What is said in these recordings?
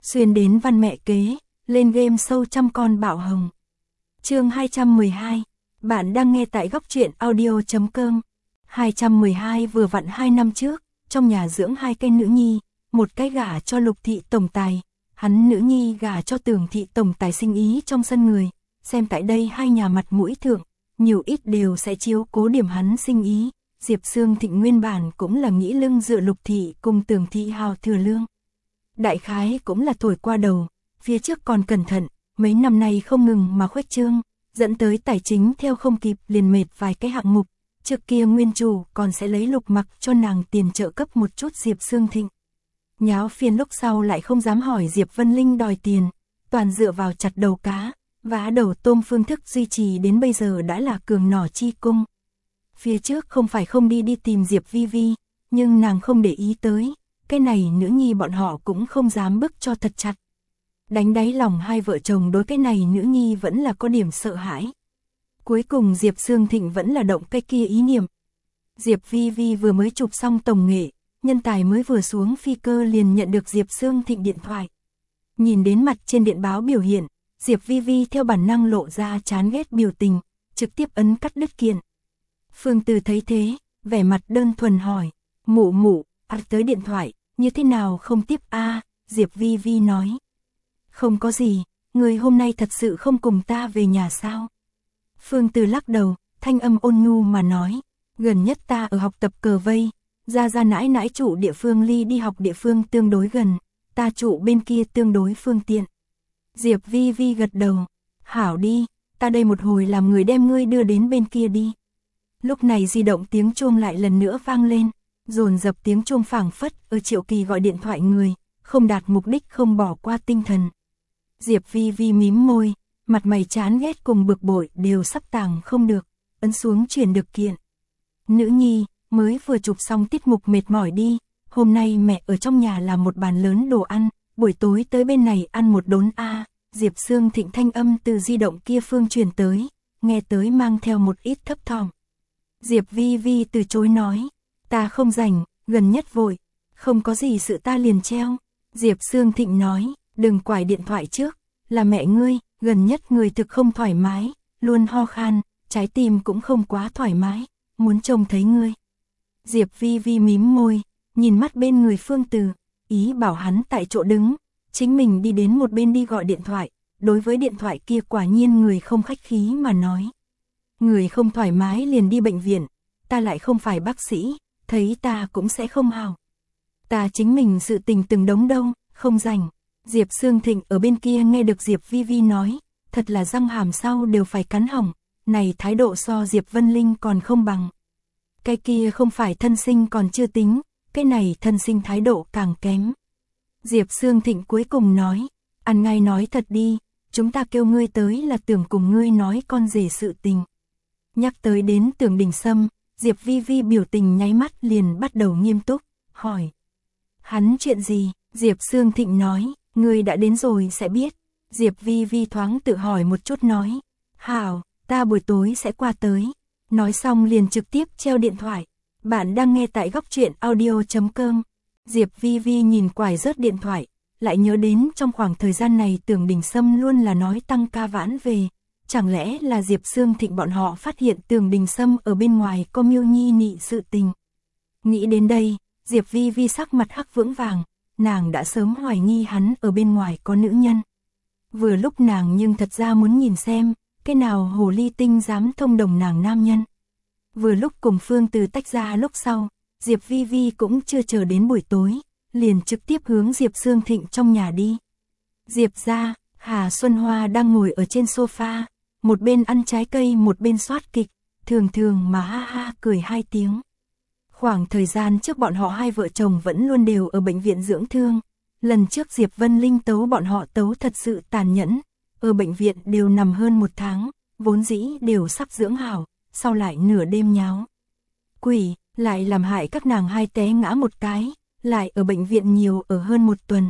Xuyên đến văn mẹ kế, lên game sâu trăm con bạo hồng. Chương 212. Bạn đang nghe tại góc truyện audio.com. 212 vừa vặn 2 năm trước, trong nhà dưỡng hai cái nữ nhi, một cái gả cho Lục thị tổng tài, hắn nữ nhi gả cho Tường thị tổng tài sinh ý trong sân người, xem tại đây hai nhà mặt mũi thượng, nhiều ít đều sẽ chiếu cố điểm hắn sinh ý. Diệp Sương Thịnh nguyên bản cũng là nghĩ lưng dựa Lục thị cùng Tường thị hào thừa lương. Đại khái cũng là thổi qua đầu, phía trước còn cẩn thận, mấy năm nay không ngừng mà khuếch trương, dẫn tới tài chính theo không kịp liền mệt vài cái hạng mục. Trước kia nguyên chủ còn sẽ lấy Lục Mặc cho nàng tiền trợ cấp một chút Diệp Sương Thịnh. Nháo phiền lúc sau lại không dám hỏi Diệp Vân Linh đòi tiền, toàn dựa vào chặt đầu cá, vá đầu tôm phương thức duy trì đến bây giờ đã là cường nỏ chi cung. Phía trước không phải không đi tìm Diệp Vi Vi, nhưng nàng không để ý tới, cái này nữ nhi bọn họ cũng không dám bức cho thật chặt. Đánh đáy lòng hai vợ chồng đối cái này nữ nhi vẫn là có điểm sợ hãi. Cuối cùng Diệp Sương Thịnh vẫn là động cái kia ý niệm. Diệp Vi Vi vừa mới chụp xong tổng nghệ, nhân tài mới vừa xuống phi cơ liền nhận được Diệp Sương Thịnh điện thoại. Nhìn đến mặt trên điện báo biểu hiện, Diệp Vi Vi theo bản năng lộ ra chán ghét biểu tình, trực tiếp ấn cắt đứt kiện. Phương Từ thấy thế, vẻ mặt đơn thuần hỏi, mụ, tới điện thoại, như thế nào không tiếp a? Diệp Vi Vi nói. Không có gì, người hôm nay thật sự không cùng ta về nhà sao? Phương Từ lắc đầu, thanh âm ôn nhu mà nói, gần nhất ta ở học tập cờ vây, ra nãi nãi trụ địa phương ly đi học địa phương tương đối gần, ta trụ bên kia tương đối phương tiện. Diệp Vi Vi gật đầu, hảo đi, ta đây một hồi làm người đem ngươi đưa đến bên kia đi. Lúc này di động tiếng chuông lại lần nữa vang lên, dồn dập tiếng chuông phảng phất ở Triệu Kỳ gọi điện thoại người, không đạt mục đích không bỏ qua tinh thần. Diệp Vi Vi mím môi, mặt mày chán ghét cùng bực bội đều sắp tàng không được, ấn xuống chuyển được kiện. Nữ nhi, mới vừa chụp xong tiết mục mệt mỏi đi, hôm nay mẹ ở trong nhà làm một bàn lớn đồ ăn, buổi tối tới bên này ăn một đốn a. Diệp Sương Thịnh thanh âm từ di động kia phương truyền tới, nghe tới mang theo một ít thấp thỏm. Diệp Vi Vi từ chối nói, ta không rảnh, gần nhất vội, không có gì sự ta liền treo. Diệp Sương Thịnh nói, đừng quải điện thoại trước, là mẹ ngươi, gần nhất người thực không thoải mái, luôn ho khan, trái tim cũng không quá thoải mái, muốn trông thấy ngươi. Diệp Vi Vi mím môi, nhìn mắt bên người Phương Từ, ý bảo hắn tại chỗ đứng, chính mình đi đến một bên đi gọi điện thoại, đối với điện thoại kia quả nhiên người không khách khí mà nói. Người không thoải mái liền đi bệnh viện, ta lại không phải bác sĩ, thấy ta cũng sẽ không hào. Ta chính mình sự tình từng đống đâu, không rảnh. Diệp Sương Thịnh ở bên kia nghe được Diệp Vi Vi nói, thật là răng hàm sau đều phải cắn hỏng, này thái độ so Diệp Vân Linh còn không bằng. Cái kia không phải thân sinh còn chưa tính, cái này thân sinh thái độ càng kém. Diệp Sương Thịnh cuối cùng nói, ăn ngay nói thật đi, chúng ta kêu ngươi tới là tưởng cùng ngươi nói con rể sự tình. Nhắc tới đến Tưởng Đình Sâm, Diệp Vi Vi biểu tình nháy mắt liền bắt đầu nghiêm túc, hỏi. Hắn chuyện gì? Diệp Sương Thịnh nói, ngươi đã đến rồi sẽ biết. Diệp Vi Vi thoáng tự hỏi một chút nói, hảo, ta buổi tối sẽ qua tới. Nói xong liền trực tiếp treo điện thoại. Bạn đang nghe tại góc truyện audio.com. Diệp Vi Vi nhìn quải rớt điện thoại, lại nhớ đến trong khoảng thời gian này Tưởng Đình Sâm luôn là nói tăng ca vãn về. Chẳng lẽ là Diệp Sương Thịnh bọn họ phát hiện Tưởng Đình Sâm ở bên ngoài có mưu nhi nị sự tình. Nghĩ đến đây, Diệp Vi Vi sắc mặt hắc vững vàng, nàng đã sớm hoài nghi hắn ở bên ngoài có nữ nhân. Vừa lúc nàng nhưng thật ra muốn nhìn xem, cái nào hồ ly tinh dám thông đồng nàng nam nhân. Vừa lúc cùng Phương Từ tách ra lúc sau, Diệp Vi Vi cũng chưa chờ đến buổi tối, liền trực tiếp hướng Diệp Sương Thịnh trong nhà đi. Diệp ra, Hà Xuân Hoa đang ngồi ở trên sofa, một bên ăn trái cây một bên soát kịch, thường mà ha ha cười hai tiếng. Khoảng thời gian trước bọn họ hai vợ chồng vẫn luôn đều ở bệnh viện dưỡng thương, lần trước Diệp Vân Linh tấu bọn họ tấu thật sự tàn nhẫn, ở bệnh viện đều nằm hơn một tháng, vốn dĩ đều sắp dưỡng hảo, sau lại nửa đêm nháo. Quỷ, lại làm hại các nàng hai té ngã một cái, lại ở bệnh viện nhiều ở hơn một tuần.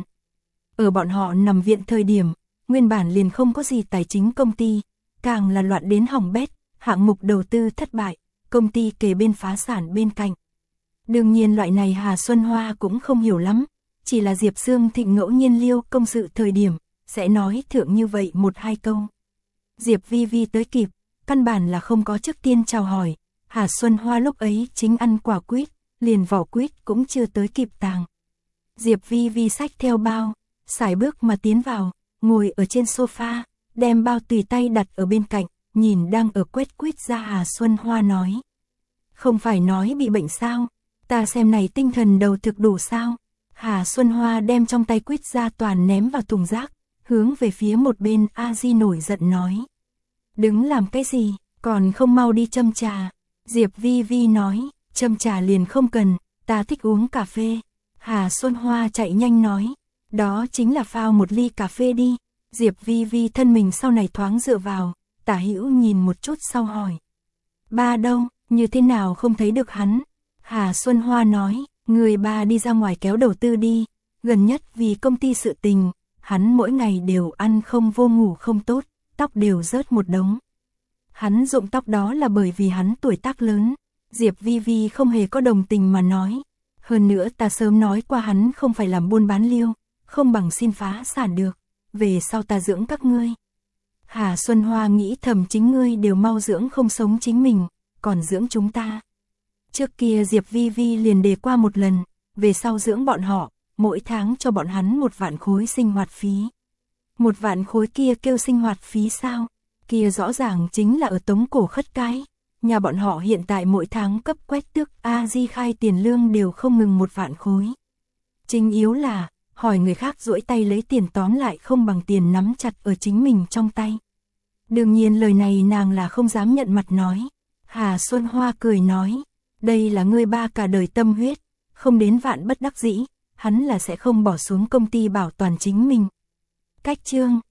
Ở bọn họ nằm viện thời điểm, nguyên bản liền không có gì tài chính công ty, càng là loạn đến hỏng bét, hạng mục đầu tư thất bại, công ty kề bên phá sản bên cạnh. Đương nhiên loại này Hà Xuân Hoa cũng không hiểu lắm, chỉ là Diệp Sương Thịnh ngẫu nhiên Liêu công sự thời điểm, sẽ nói thượng như vậy một hai câu. Diệp Vi Vi tới kịp, căn bản là không có trước tiên chào hỏi, Hà Xuân Hoa lúc ấy chính ăn quả quýt, liền vỏ quýt cũng chưa tới kịp tàng. Diệp Vi Vi xách theo bao, sải bước mà tiến vào, ngồi ở trên sofa, đem bao tùy tay đặt ở bên cạnh, nhìn đang ở quét quýt ra Hà Xuân Hoa nói. Không phải nói bị bệnh sao, ta xem này tinh thần đầu thực đủ sao. Hà Xuân Hoa đem trong tay quýt ra toàn ném vào thùng rác, hướng về phía một bên A Di nổi giận nói. Đứng làm cái gì, còn không mau đi châm trà. Diệp Vi Vi nói, châm trà liền không cần, ta thích uống cà phê. Hà Xuân Hoa chạy nhanh nói, đó chính là pha một ly cà phê đi. Diệp Vi Vi thân mình sau này thoáng dựa vào, Tả Hữu nhìn một chút sau hỏi. Ba đâu, như thế nào không thấy được hắn? Hà Xuân Hoa nói, người ba đi ra ngoài kéo đầu tư đi, gần nhất vì công ty sự tình, hắn mỗi ngày đều ăn không vô ngủ không tốt, tóc đều rớt một đống. Hắn rụng tóc đó là bởi vì hắn tuổi tác lớn. Diệp Vi Vi không hề có đồng tình mà nói. Hơn nữa ta sớm nói qua hắn không phải làm buôn bán liêu, không bằng xin phá sản được, về sau ta dưỡng các ngươi. Hà Xuân Hoa nghĩ thầm chính ngươi đều mau dưỡng không sống chính mình, còn dưỡng chúng ta. Trước kia Diệp Vi Vi liền đề qua một lần, về sau dưỡng bọn họ, mỗi tháng cho bọn hắn 1 vạn khối sinh hoạt phí. 1 vạn khối kia kêu sinh hoạt phí sao? Kia rõ ràng chính là ở Tống Cổ khất cái. Nhà bọn họ hiện tại mỗi tháng cấp quét tước A Di khai tiền lương đều không ngừng 1 vạn khối. Chính yếu là, hỏi người khác duỗi tay lấy tiền tóm lại không bằng tiền nắm chặt ở chính mình trong tay. Đương nhiên lời này nàng là không dám nhận mặt nói. Hà Xuân Hoa cười nói, đây là ngươi ba cả đời tâm huyết, không đến vạn bất đắc dĩ, hắn là sẽ không bỏ xuống công ty bảo toàn chính mình. Cách chương